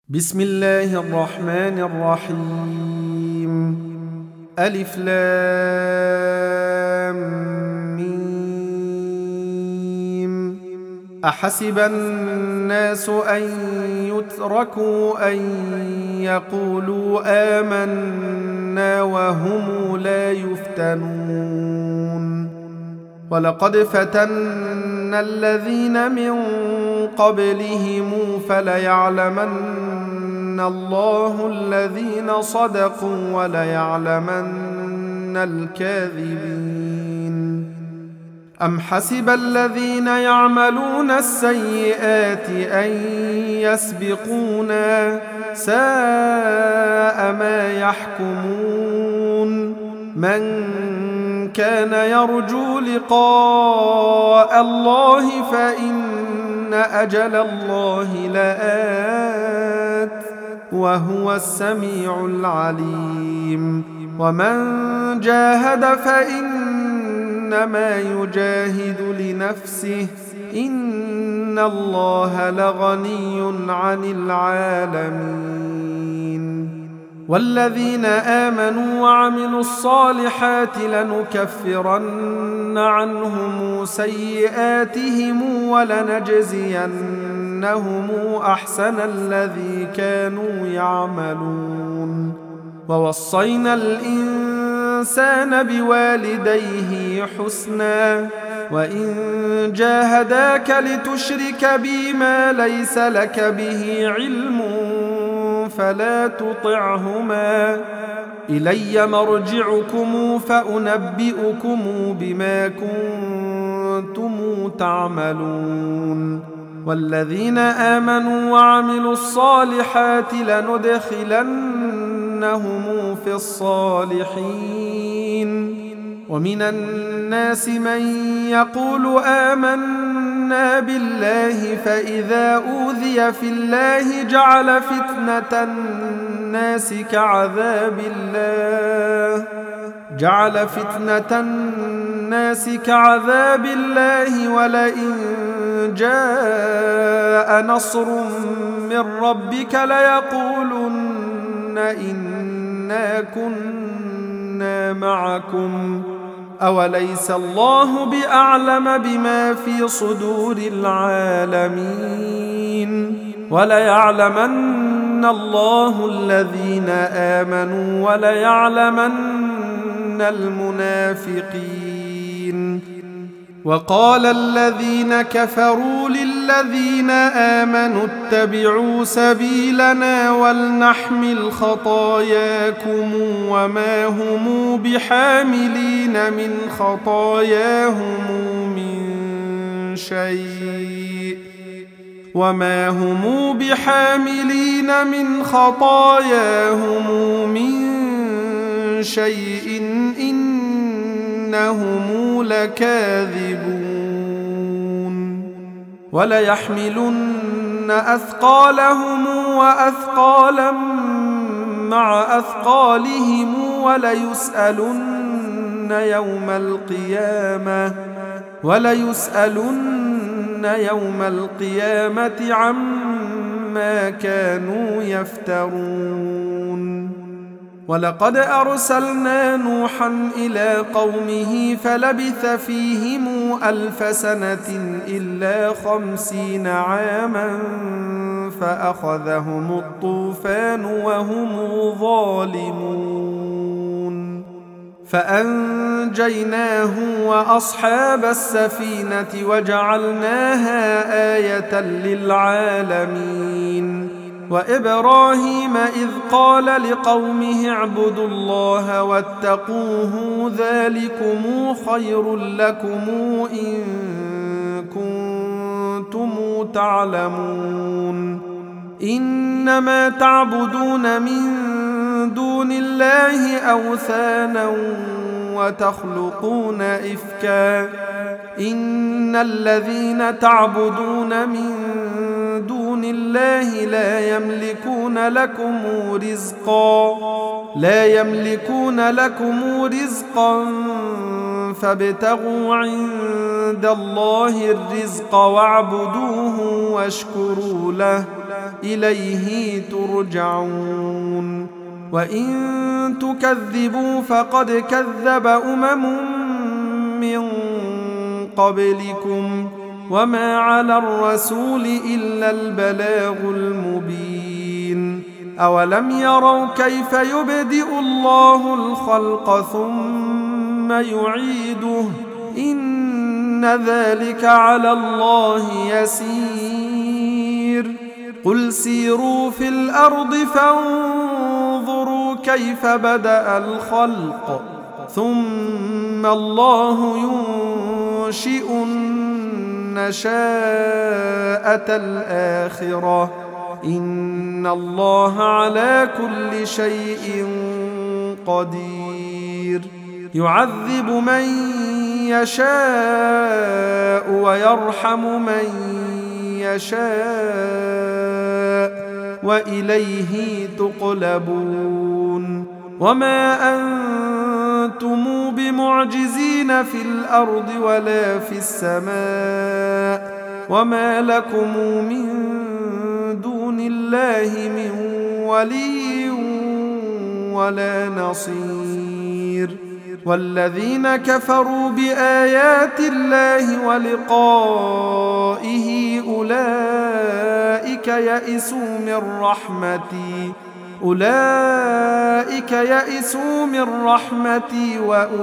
بسم الله الرحمن الرحيم. ألف لام ميم. أحسب الناس أن يتركوا أن يقولوا آمنا وهم لا يفتنون. ولقد فتنا الذين من قبلهم فليعلمن الله الذين صدقوا وليعلمن الكاذبين. أم حسب الذين يعملون السيئات أن يسبقونا ساء ما يحكمون. من كان يرجو لقاء الله فإن أجل الله لآت وهو السميع العليم. ومن جاهد فإنما يجاهد لنفسه إن الله لغني عن العالمين. والذين آمنوا وعملوا الصالحات لنكفرن عنهم سيئاتهم ولنجزينهم أحسن الذي كانوا يعملون. ووصينا الإنسان بوالديه حسنا وإن جاهداك لتشرك بي ما ليس لك به علم فلا تطعهما إلي مرجعكم فأنبئكم بما كنتم تعملون. والذين آمنوا وعملوا الصالحات لندخلنهم في الصالحين. ومن الناس من يقول آمنا بالله فإذا أوذي في الله جعل فتنة الناس كعذاب الله ولئن جاء نصر من ربك ليقولن إنا كنا معكم أوليس الله بأعلم بما في صدور العالمين. وليعلمن الله الذين آمنوا وليعلمن المنافقين. وقال الذين كفروا للذين آمنوا اتبعوا سبيلنا ولنحمل خطاياكم وما هم بحاملين من خطاياهم من شيء إنهم لكاذبون. وليحملن أثقالهم وأثقالا مع أثقالهم وليسألن يوم القيامة عما كانوا يفترون. ولقد أرسلنا نوحا إلى قومه فلبث فيهم 1000 سنة إلا 50 عاما فأخذهم الطوفان وهم ظالمون فأنجيناه وأصحاب السفينة وجعلناها آية للعالمين. وإبراهيم إذ قال لقومه اعبدوا الله واتقوه ذلكم خير لكم إن كنتم تعلمون. إنما تعبدون من دون الله أوثانا وتخلقون إفكا إن الذين تعبدون من دون الله لا يملكون لكم رزقا فابتغوا عند الله الرزق واعبدوه واشكروا له إليه ترجعون وإن تكذبوا فقد كذب من قبلكم وما على الرسول إلا البلاغ المبين أولم يروا كيف يبدئ الله الخلق ثم يعيده إن ذلك على الله يسير قل سيروا في الأرض فانظروا كيف بدأ الخلق ثم الله ينشئ النشاءة الآخرة إن الله على كل شيء قدير يعذب من يشاء ويرحم من يشاء وإليه تقلبون وما أنتم بمعجزين في الأرض ولا في السماء وما لكم من دون الله من ولي ولا نصير والذين كفروا بآيات الله ولقائه أولئك يئسوا من رحمتي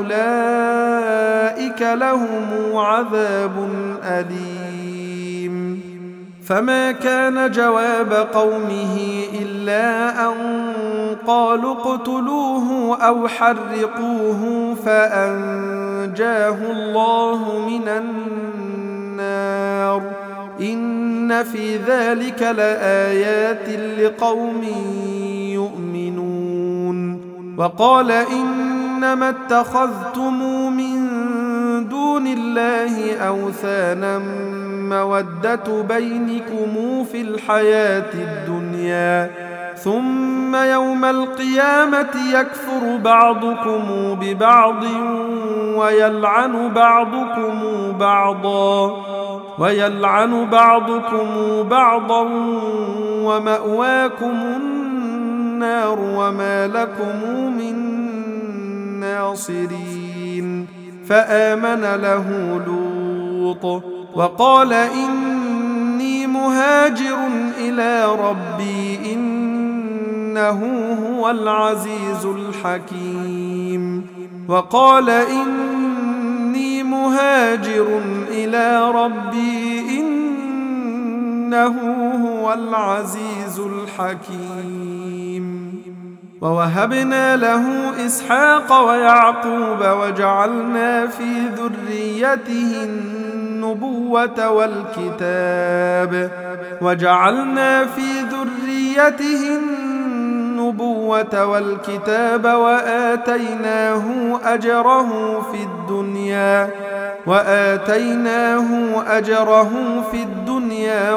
وأولئك لهم عذاب أليم فما كان جواب قومه إلا أن قالوا اقتلوه أو حرقوه فأنجاه الله من النار إن في ذلك لآيات لقوم يؤمنون وقال إنما اتخذتم من دون الله أوثانا مودة بينكم في الحياة الدنيا ثم يوم القيامة يكفر بعضكم ببعض ويلعن بعضكم بعضا ومأواكم النار وما لكم من ناصرين فآمن له لوط وقال إني مهاجر إلى ربي إنه هو العزيز الحكيم وقال إني مهاجر إلى ربي إنه هو العزيز الحكيم ووهبنا له إسحاق ويعقوب وجعلنا في ذريته النبوة والكتاب وآتيناه أجره في الدنيا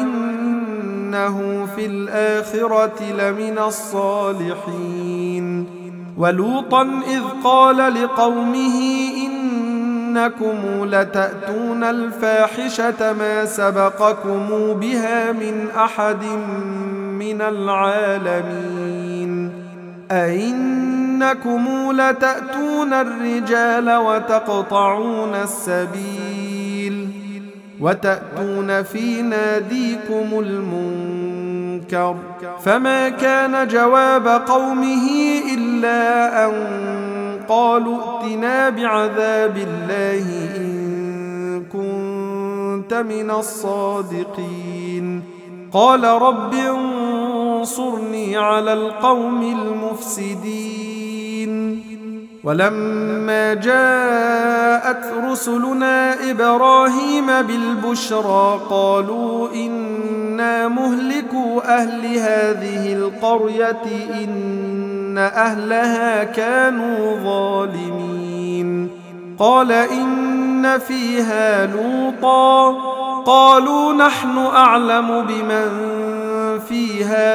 وإنه في الآخرة لمن الصالحين ولوطا إذ قال لقومه إنكم لتأتون الفاحشة ما سبقكم بها من أحد من العالمين أئنكم لتأتون الرجال وتقطعون السبيل وتأتون في ناديكم المنكر فما كان جواب قومه إلا أن قالوا ائتنا بعذاب الله إن كنت من الصادقين قال رب انصرني على القوم المفسدين ولما جاءت رسلنا إبراهيم بالبشرى قالوا إنا مهلكو أهل هذه القرية إن أهلها كانوا ظالمين قال إن فيها لوطا قالوا نحن أعلم بمن فيها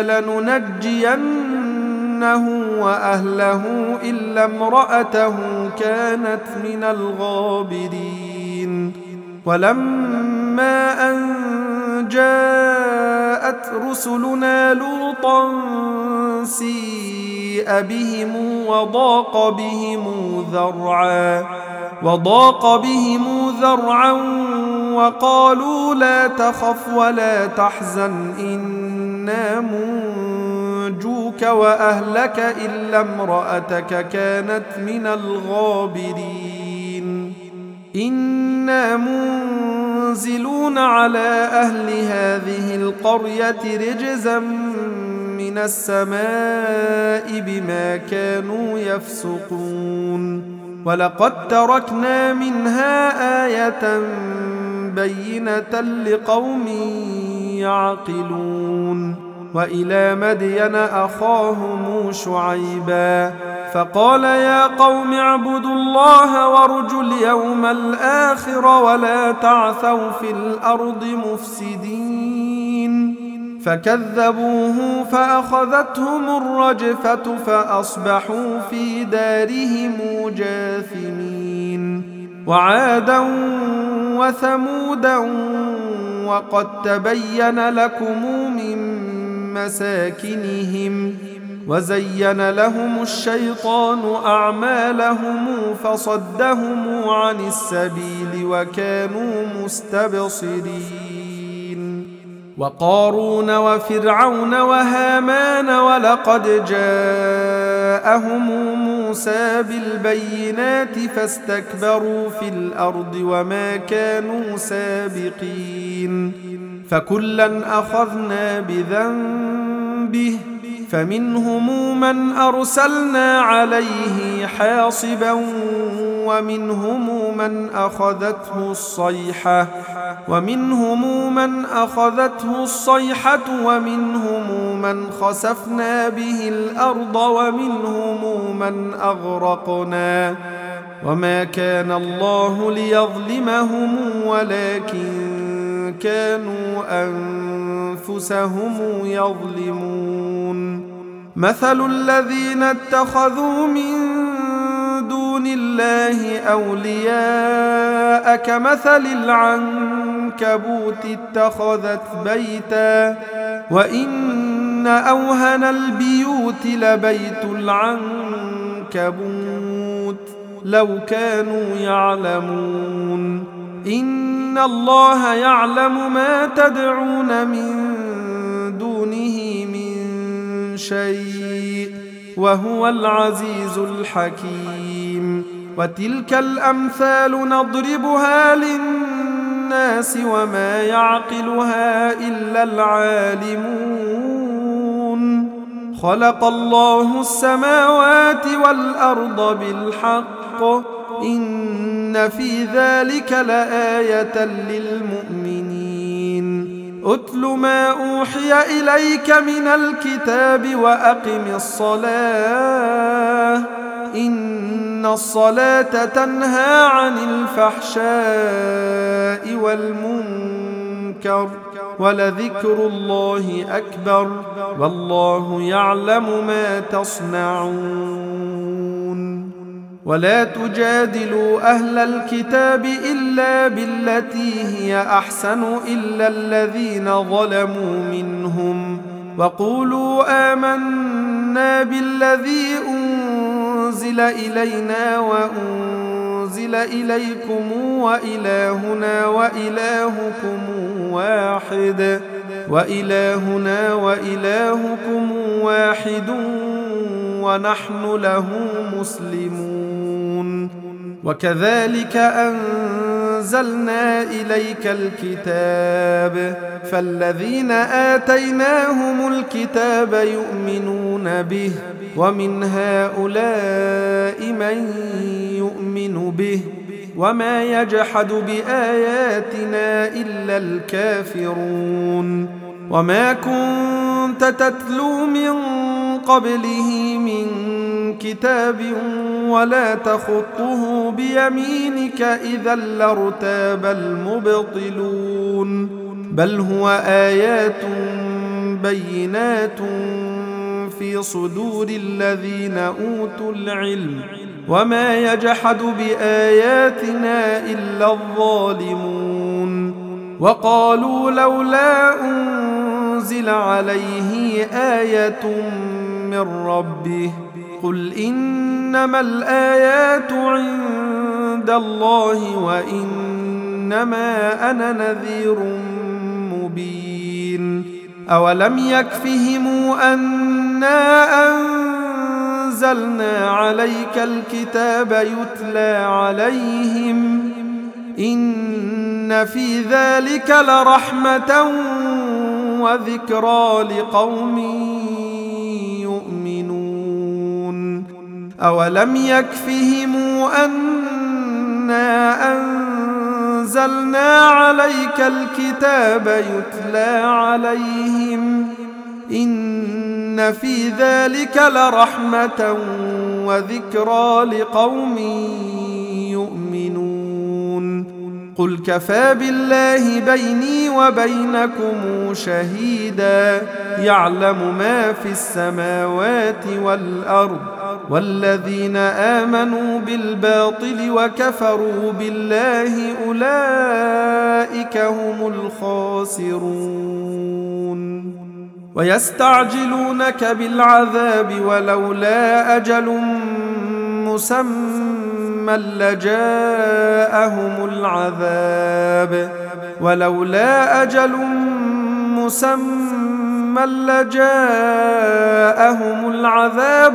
لننجينه وأهله إلا امرأته كانت من الغابرين ولما أن جاءت رسلنا لوطا سيء بهم وضاق بهم ذرعا وقالوا لا تخف ولا تحزن إنا منجوك وأهلك إلا امرأتك كانت من الغابرين إنا منزلون على أهل هذه القرية رجزا من السماء بما كانوا يفسقون ولقد تركنا منها آية بينة لقوم يعقلون وإلى مدين أخاهم شعيبا فقال يا قوم اعبدوا الله وارجوا اليوم الآخر ولا تعثوا في الأرض مفسدين فكذبوه فأخذتهم الرجفة فأصبحوا في دارهم جاثمين وعادا وثمودا وقد تبين لكم من مساكنهم وزين لهم الشيطان أعمالهم فصدهم عن السبيل وكانوا مستبصرين وقارون وفرعون وهامان ولقد جاءهم موسى بالبينات فاستكبروا في الأرض وما كانوا سابقين فكلا أخذنا بذنبه فمنهم من أرسلنا عليه حاصبا ومنهم من أخذته الصيحة ومنهم من خسفنا به الأرض ومنهم من أغرقنا وما كان الله ليظلمهم ولكن كانوا أنفسهم يظلمون مثل الذين اتخذوا من دون الله أولياء كمثل العنكبوت اتخذت بيتا وإن أوهن البيوت لبيت العنكبوت لو كانوا يعلمون إن الله يعلم ما تدعون من دونه من شيء وهو العزيز الحكيم وتلك الأمثال نضربها للناس وما يعقلها إلا العالمون خلق الله السماوات والأرض بالحق إن في ذلك لآية للمؤمنين أتل ما أوحي إليك من الكتاب وأقم الصلاة إن الصلاة تنهى عن الفحشاء والمنكر ولذكر الله أكبر والله يعلم ما تصنعون ولا تجادلوا أهل الكتاب إلا بالتي هي أحسن إلا الذين ظلموا منهم وقولوا آمنا بالذي أنزل إلينا وأنزل إليكم وإلهنا وإلهكم واحد ونحن له مسلمون وكذلك أنزلنا إليك الكتاب فالذين آتيناهم الكتاب يؤمنون به ومن هؤلاء من يؤمن به وما يجحد بآياتنا إلا الكافرون وما كنت تتلو من قبله من كتاب ولا تخطه بيمينك إذا لارتاب المبطلون بل هو آيات بينات في صدور الذين أوتوا العلم وما يجحد بآياتنا إلا الظالمون وقالوا لولا أنزل عليه آية من ربه قل إنما الآيات عند الله وإنما أنا نذير مبين أولم يكفهم أنا أنزلنا عليك الكتاب يتلى عليهم إن في ذلك لرحمة وذكرى لقوم يؤمنون أولم يكفهم أنا أنزلنا عليك الكتاب يتلى عليهم إن في ذلك لرحمة وذكرى لقوم يؤمنون قل كفى بالله بيني وبينكم شهيدا يعلم ما في السماوات والأرض والذين آمنوا بالباطل وكفروا بالله أولئك هم الخاسرون ويستعجلونك بالعذاب ولولا أجل مسمى لجاءهم العذاب ولولا أجل مسمى لجاءهم العذاب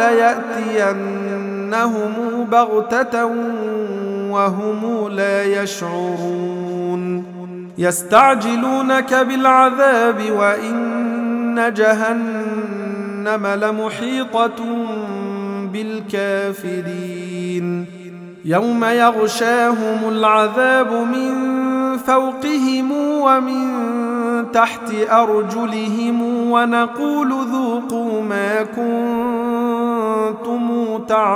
وليأتينهم بغتة وهم لا يشعرون يستعجلونك بالعذاب وإن جهنم لمحيطة بالكافرين يوم يغشاهم العذاب من فوقهم ومن تحت أرجلهم ونقول ذوقوا ما كنتم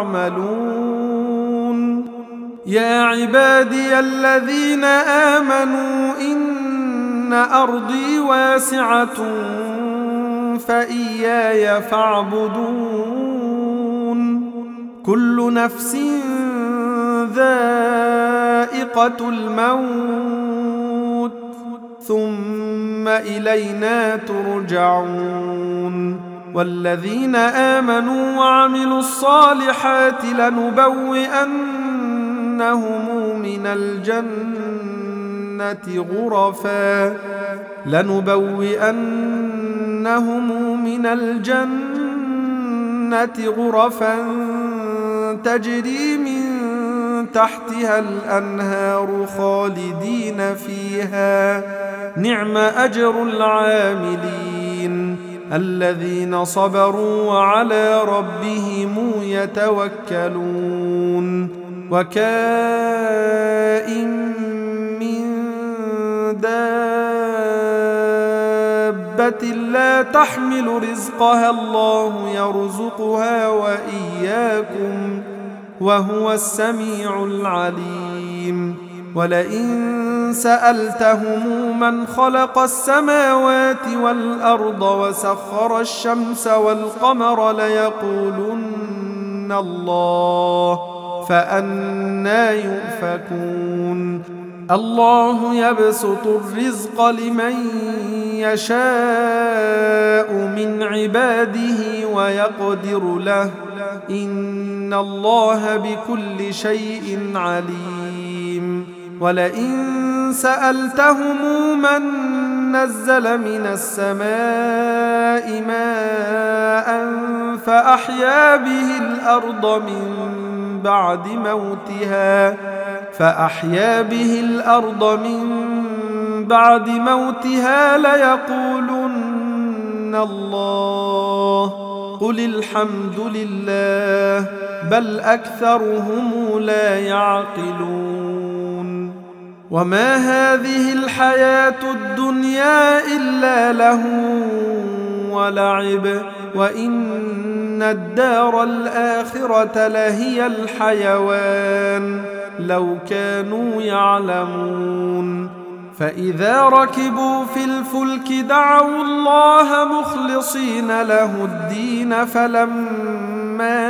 تعملون يا عبادي الذين آمنوا إن أرضي واسعة فإياي فاعبدون كل نفس ذائقة الموت ثم إلينا ترجعون والذين آمنوا وعملوا الصالحات لنبوئنهم من الجنة غرفا تجري من تحتها الأنهار خالدين فيها نعم أجر العاملين الذين صبروا وعلى ربهم يتوكلون وكائن من دابة لا تحمل رزقها الله يرزقها وإياكم وهو السميع العليم ولئن سألتهم من خلق السماوات والأرض وسخر الشمس والقمر ليقولن الله فأنى يؤفكون الله يبسط الرزق لمن يشاء من عباده ويقدر له إن الله بكل شيء عليم ولئن سألتهم من نزل من السماء ماء فأحيا به الأرض من بعد موتها ليقولن الله قل الحمد لله بل أكثرهم لا يعقلون وما هذه الحياة الدنيا إلا لهو ولعب وإن الدار الآخرة لهي الحيوان لو كانوا يعلمون فإذا ركبوا في الفلك دعوا الله مخلصين له الدين فلما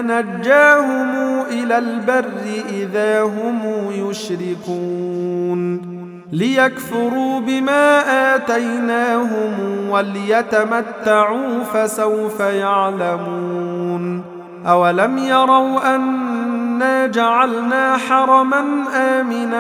نجاهم إلى البر إذا هم يشركون ليكفروا بما آتيناهم وليتمتعوا فسوف يعلمون أولم يروا أنا جعلنا حرما آمنا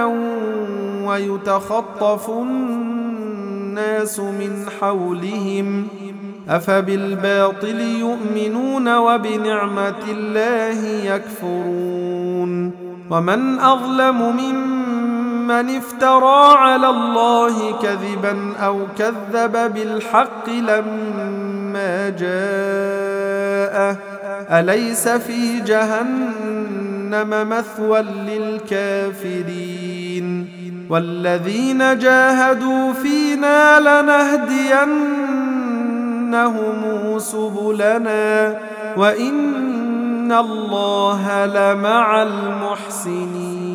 ويتخطف الناس من حولهم أفبالباطل يؤمنون وبنعمة الله يكفرون ومن أظلم ممن افترى على الله كذبا أو كذب بالحق لما جاءه أليس في جهنم مثوى للكافرين والذين جاهدوا فينا لنهدينهم سبلنا وإن الله لمع المحسنين